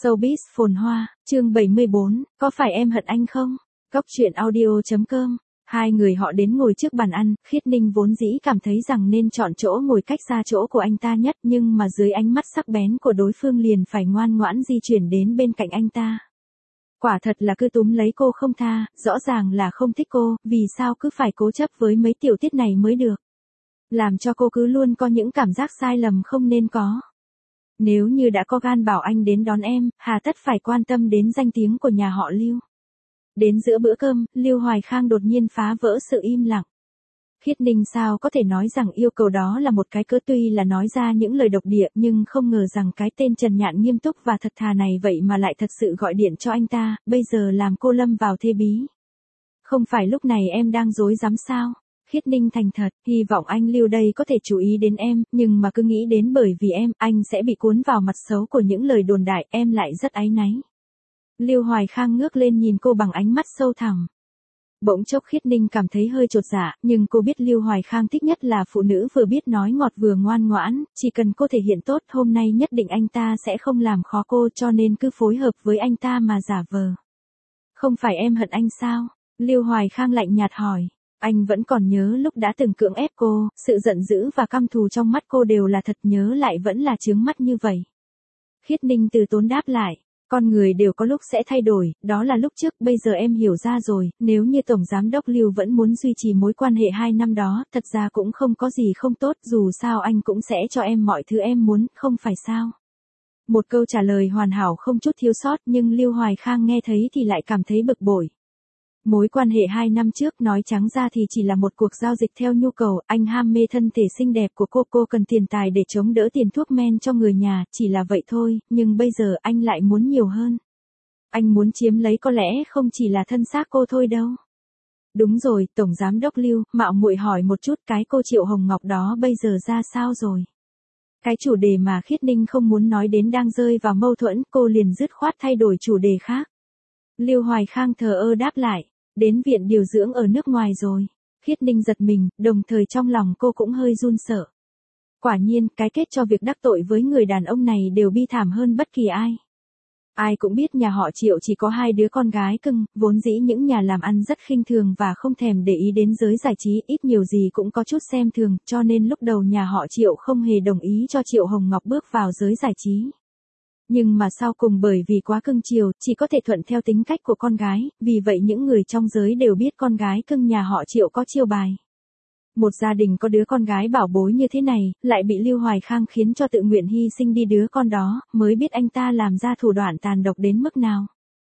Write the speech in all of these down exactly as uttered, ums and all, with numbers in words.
Showbiz phồn hoa, chương bảy mươi bốn, có phải em hận anh không? Cóc truyện audio chấm com. Hai người họ đến ngồi trước bàn ăn, Khiết Ninh vốn dĩ cảm thấy rằng nên chọn chỗ ngồi cách xa chỗ của anh ta nhất, nhưng mà dưới ánh mắt sắc bén của đối phương liền phải ngoan ngoãn di chuyển đến bên cạnh anh ta. Quả thật là cứ túm lấy cô không tha, rõ ràng là không thích cô, vì sao cứ phải cố chấp với mấy tiểu tiết này mới được. Làm cho cô cứ luôn có những cảm giác sai lầm không nên có. Nếu như đã có gan bảo anh đến đón em, hà tất phải quan tâm đến danh tiếng của nhà họ Lưu. Đến giữa bữa cơm, Lưu Hoài Khang đột nhiên phá vỡ sự im lặng. Khiết Ninh sao có thể nói rằng yêu cầu đó là một cái cớ, tuy là nói ra những lời độc địa nhưng không ngờ rằng cái tên Trần Nhạn nghiêm túc và thật thà này vậy mà lại thật sự gọi điện cho anh ta, bây giờ làm cô lâm vào thế bí. Không phải lúc này em đang dối dám sao? Khiết Ninh thành thật, hy vọng anh Lưu đây có thể chú ý đến em, nhưng mà cứ nghĩ đến bởi vì em, anh sẽ bị cuốn vào mặt xấu của những lời đồn đại, em lại rất áy náy. Lưu Hoài Khang ngước lên nhìn cô bằng ánh mắt sâu thẳm. Bỗng chốc Khiết Ninh cảm thấy hơi chột dạ, nhưng cô biết Lưu Hoài Khang thích nhất là phụ nữ vừa biết nói ngọt vừa ngoan ngoãn, chỉ cần cô thể hiện tốt hôm nay nhất định anh ta sẽ không làm khó cô, cho nên cứ phối hợp với anh ta mà giả vờ. Không phải em hận anh sao? Lưu Hoài Khang lạnh nhạt hỏi. Anh vẫn còn nhớ lúc đã từng cưỡng ép cô, sự giận dữ và căm thù trong mắt cô đều là thật, nhớ lại vẫn là chướng mắt như vậy. Khiết Ninh từ tốn đáp lại, con người đều có lúc sẽ thay đổi, đó là lúc trước, bây giờ em hiểu ra rồi, nếu như Tổng Giám đốc Lưu vẫn muốn duy trì mối quan hệ hai năm đó, thật ra cũng không có gì không tốt, dù sao anh cũng sẽ cho em mọi thứ em muốn, không phải sao? Một câu trả lời hoàn hảo không chút thiếu sót, nhưng Lưu Hoài Khang nghe thấy thì lại cảm thấy bực bội. Mối quan hệ hai năm trước nói trắng ra thì chỉ là một cuộc giao dịch theo nhu cầu, anh ham mê thân thể xinh đẹp của cô, cô cần tiền tài để chống đỡ tiền thuốc men cho người nhà, chỉ là vậy thôi, nhưng bây giờ anh lại muốn nhiều hơn. Anh muốn chiếm lấy có lẽ không chỉ là thân xác cô thôi đâu. Đúng rồi, Tổng Giám đốc Lưu, mạo muội hỏi một chút, cái cô Triệu Hồng Ngọc đó bây giờ ra sao rồi? Cái chủ đề mà Khiết Ninh không muốn nói đến đang rơi vào mâu thuẫn, cô liền dứt khoát thay đổi chủ đề khác. Lưu Hoài Khang thờ ơ đáp lại. Đến viện điều dưỡng ở nước ngoài rồi. Khiết Ninh giật mình, đồng thời trong lòng cô cũng hơi run sợ. Quả nhiên, cái kết cho việc đắc tội với người đàn ông này đều bi thảm hơn bất kỳ ai. Ai cũng biết nhà họ Triệu chỉ có hai đứa con gái cưng, vốn dĩ những nhà làm ăn rất khinh thường và không thèm để ý đến giới giải trí, ít nhiều gì cũng có chút xem thường, cho nên lúc đầu nhà họ Triệu không hề đồng ý cho Triệu Hồng Ngọc bước vào giới giải trí. Nhưng mà sau cùng bởi vì quá cưng chiều, chỉ có thể thuận theo tính cách của con gái, vì vậy những người trong giới đều biết con gái cưng nhà họ Triệu có chiêu bài. Một gia đình có đứa con gái bảo bối như thế này, lại bị Lưu Hoài Khang khiến cho tự nguyện hy sinh đi đứa con đó, mới biết anh ta làm ra thủ đoạn tàn độc đến mức nào.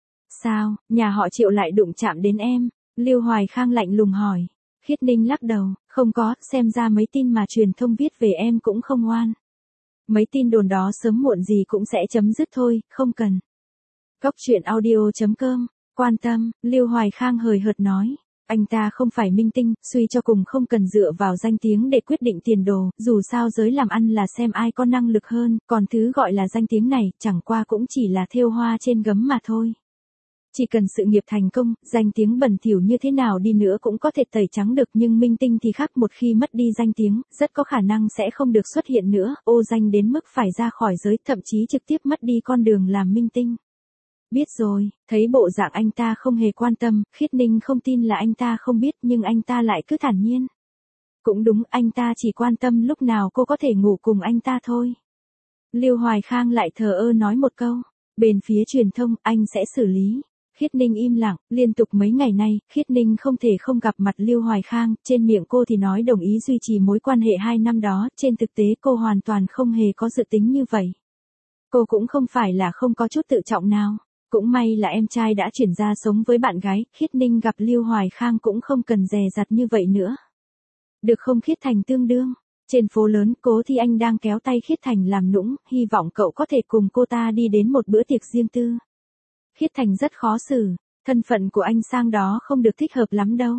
Sao, nhà họ Triệu lại đụng chạm đến em? Lưu Hoài Khang lạnh lùng hỏi. Khiết Ninh lắc đầu, không có, xem ra mấy tin mà truyền thông viết về em cũng không oan. Mấy tin đồn đó sớm muộn gì cũng sẽ chấm dứt thôi, không cần. Cóc truyện audio chấm com, quan tâm, Lưu Hoài Khang hời hợt nói. Anh ta không phải minh tinh, suy cho cùng không cần dựa vào danh tiếng để quyết định tiền đồ, dù sao giới làm ăn là xem ai có năng lực hơn, còn thứ gọi là danh tiếng này, chẳng qua cũng chỉ là thêu hoa trên gấm mà thôi. Chỉ cần sự nghiệp thành công, danh tiếng bẩn thỉu như thế nào đi nữa cũng có thể tẩy trắng được, nhưng minh tinh thì khác, một khi mất đi danh tiếng, rất có khả năng sẽ không được xuất hiện nữa, ô danh đến mức phải ra khỏi giới, thậm chí trực tiếp mất đi con đường làm minh tinh. Biết rồi, thấy bộ dạng anh ta không hề quan tâm, Khiết Ninh không tin là anh ta không biết, nhưng anh ta lại cứ thản nhiên. Cũng đúng, anh ta chỉ quan tâm lúc nào cô có thể ngủ cùng anh ta thôi. Lưu Hoài Khang lại thờ ơ nói một câu, bên phía truyền thông, anh sẽ xử lý. Khiết Ninh im lặng, liên tục mấy ngày nay, Khiết Ninh không thể không gặp mặt Lưu Hoài Khang, trên miệng cô thì nói đồng ý duy trì mối quan hệ hai năm đó, trên thực tế cô hoàn toàn không hề có dự tính như vậy. Cô cũng không phải là không có chút tự trọng nào, cũng may là em trai đã chuyển ra sống với bạn gái, Khiết Ninh gặp Lưu Hoài Khang cũng không cần dè dặt như vậy nữa. Được không Khiết Thành tương đương, trên phố lớn, Cố Thi Anh đang kéo tay Khiết Thành làm nũng, hy vọng cậu có thể cùng cô ta đi đến một bữa tiệc riêng tư. Khiết Thành rất khó xử, thân phận của anh sang đó không được thích hợp lắm đâu.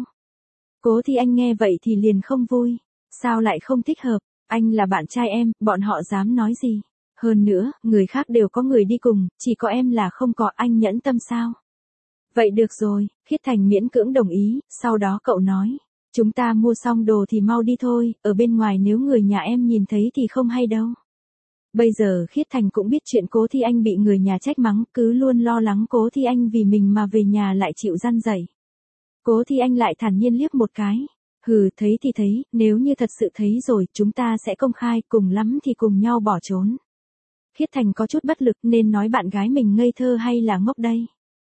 Cố Thi Anh nghe vậy thì liền không vui, sao lại không thích hợp, anh là bạn trai em, bọn họ dám nói gì. Hơn nữa, người khác đều có người đi cùng, chỉ có em là không có, anh nhẫn tâm sao. Vậy được rồi, Khiết Thành miễn cưỡng đồng ý, sau đó cậu nói, chúng ta mua xong đồ thì mau đi thôi, ở bên ngoài nếu người nhà em nhìn thấy thì không hay đâu. Bây giờ Khiết Thành cũng biết chuyện Cố Thi Anh bị người nhà trách mắng, cứ luôn lo lắng Cố Thi Anh vì mình mà về nhà lại chịu răn dạy. Cố Thi Anh lại thản nhiên liếc một cái. Hừ, thấy thì thấy, nếu như thật sự thấy rồi, chúng ta sẽ công khai, cùng lắm thì cùng nhau bỏ trốn. Khiết Thành có chút bất lực nên nói bạn gái mình ngây thơ hay là ngốc đây.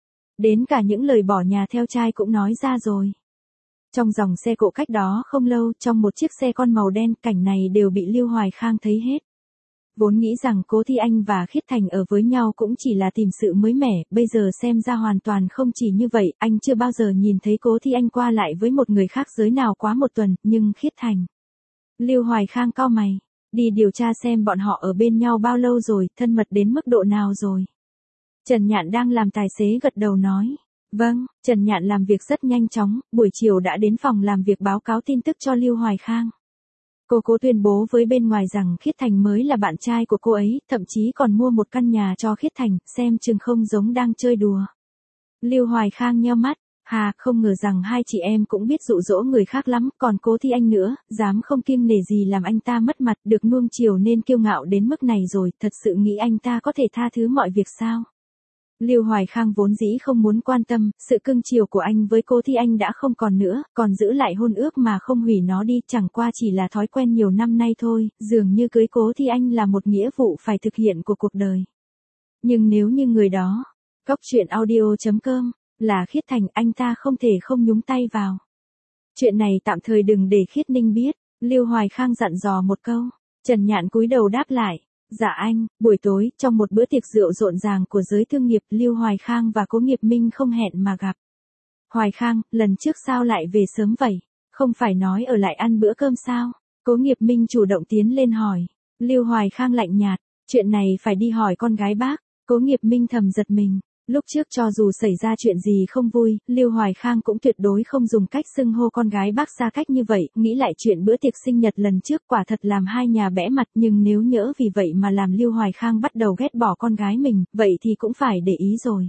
Đến cả những lời bỏ nhà theo trai cũng nói ra rồi. Trong dòng xe cộ cách đó không lâu, trong một chiếc xe con màu đen, cảnh này đều bị Lưu Hoài Khang thấy hết. Vốn nghĩ rằng Cố Thi Anh và Khiết Thành ở với nhau cũng chỉ là tìm sự mới mẻ, bây giờ xem ra hoàn toàn không chỉ như vậy, anh chưa bao giờ nhìn thấy Cố Thi Anh qua lại với một người khác giới nào quá một tuần, nhưng Khiết Thành. Lưu Hoài Khang cau mày, đi điều tra xem bọn họ ở bên nhau bao lâu rồi, thân mật đến mức độ nào rồi. Trần Nhạn đang làm tài xế gật đầu nói. Vâng, Trần Nhạn làm việc rất nhanh chóng, buổi chiều đã đến phòng làm việc báo cáo tin tức cho Lưu Hoài Khang. Cô cố tuyên bố với bên ngoài rằng Khiết Thành mới là bạn trai của cô ấy, thậm chí còn mua một căn nhà cho Khiết Thành, xem chừng không giống đang chơi đùa. Lưu Hoài Khang nheo mắt, hà, không ngờ rằng hai chị em cũng biết dụ dỗ người khác lắm, còn Cố Thi Anh nữa, dám không kiêng nể gì làm anh ta mất mặt, được nuông chiều nên kiêu ngạo đến mức này rồi, thật sự nghĩ anh ta có thể tha thứ mọi việc sao? Lưu Hoài Khang vốn dĩ không muốn quan tâm, sự cưng chiều của anh với Cố Thi Anh đã không còn nữa, còn giữ lại hôn ước mà không hủy nó đi, chẳng qua chỉ là thói quen nhiều năm nay thôi, dường như cưới Cố Thi Anh là một nghĩa vụ phải thực hiện của cuộc đời. Nhưng nếu như người đó, Cóc Truyện Audio chấm com, là Khiết Thành, anh ta không thể không nhúng tay vào. Chuyện này tạm thời đừng để Khiết Ninh biết, Lưu Hoài Khang dặn dò một câu. Trần Nhạn cúi đầu đáp lại. Dạ anh, buổi tối, trong một bữa tiệc rượu rộn ràng của giới thương nghiệp, Lưu Hoài Khang và Cố Nghiệp Minh không hẹn mà gặp. Hoài Khang, lần trước sao lại về sớm vậy? Không phải nói ở lại ăn bữa cơm sao? Cố Nghiệp Minh chủ động tiến lên hỏi. Lưu Hoài Khang lạnh nhạt, chuyện này phải đi hỏi con gái bác. Cố Nghiệp Minh thầm giật mình. Lúc trước cho dù xảy ra chuyện gì không vui, Lưu Hoài Khang cũng tuyệt đối không dùng cách xưng hô con gái bác xa cách như vậy, nghĩ lại chuyện bữa tiệc sinh nhật lần trước quả thật làm hai nhà bẽ mặt, nhưng nếu nhỡ vì vậy mà làm Lưu Hoài Khang bắt đầu ghét bỏ con gái mình, vậy thì cũng phải để ý rồi.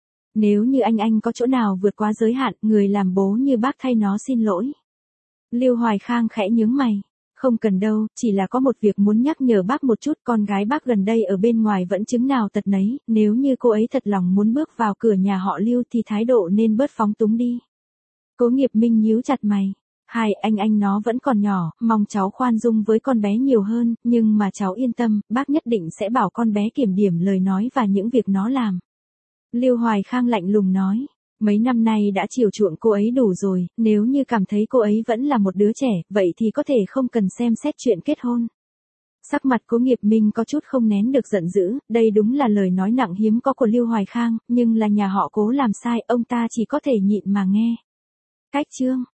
Nếu như anh anh có chỗ nào vượt quá giới hạn, người làm bố như bác thay nó xin lỗi. Lưu Hoài Khang khẽ nhướng mày. Không cần đâu, chỉ là có một việc muốn nhắc nhở bác một chút, con gái bác gần đây ở bên ngoài vẫn chứng nào tật nấy, nếu như cô ấy thật lòng muốn bước vào cửa nhà họ Lưu thì thái độ nên bớt phóng túng đi. Cố Nghiệp Minh nhíu chặt mày. Hai anh anh nó vẫn còn nhỏ, mong cháu khoan dung với con bé nhiều hơn, nhưng mà cháu yên tâm, bác nhất định sẽ bảo con bé kiểm điểm lời nói và những việc nó làm. Lưu Hoài Khang lạnh lùng nói. Mấy năm nay đã chiều chuộng cô ấy đủ rồi, nếu như cảm thấy cô ấy vẫn là một đứa trẻ, vậy thì có thể không cần xem xét chuyện kết hôn. Sắc mặt Cố Nghiệp Minh có chút không nén được giận dữ, đây đúng là lời nói nặng hiếm có của Lưu Hoài Khang, nhưng là nhà họ Cố làm sai, ông ta chỉ có thể nhịn mà nghe. Cách chương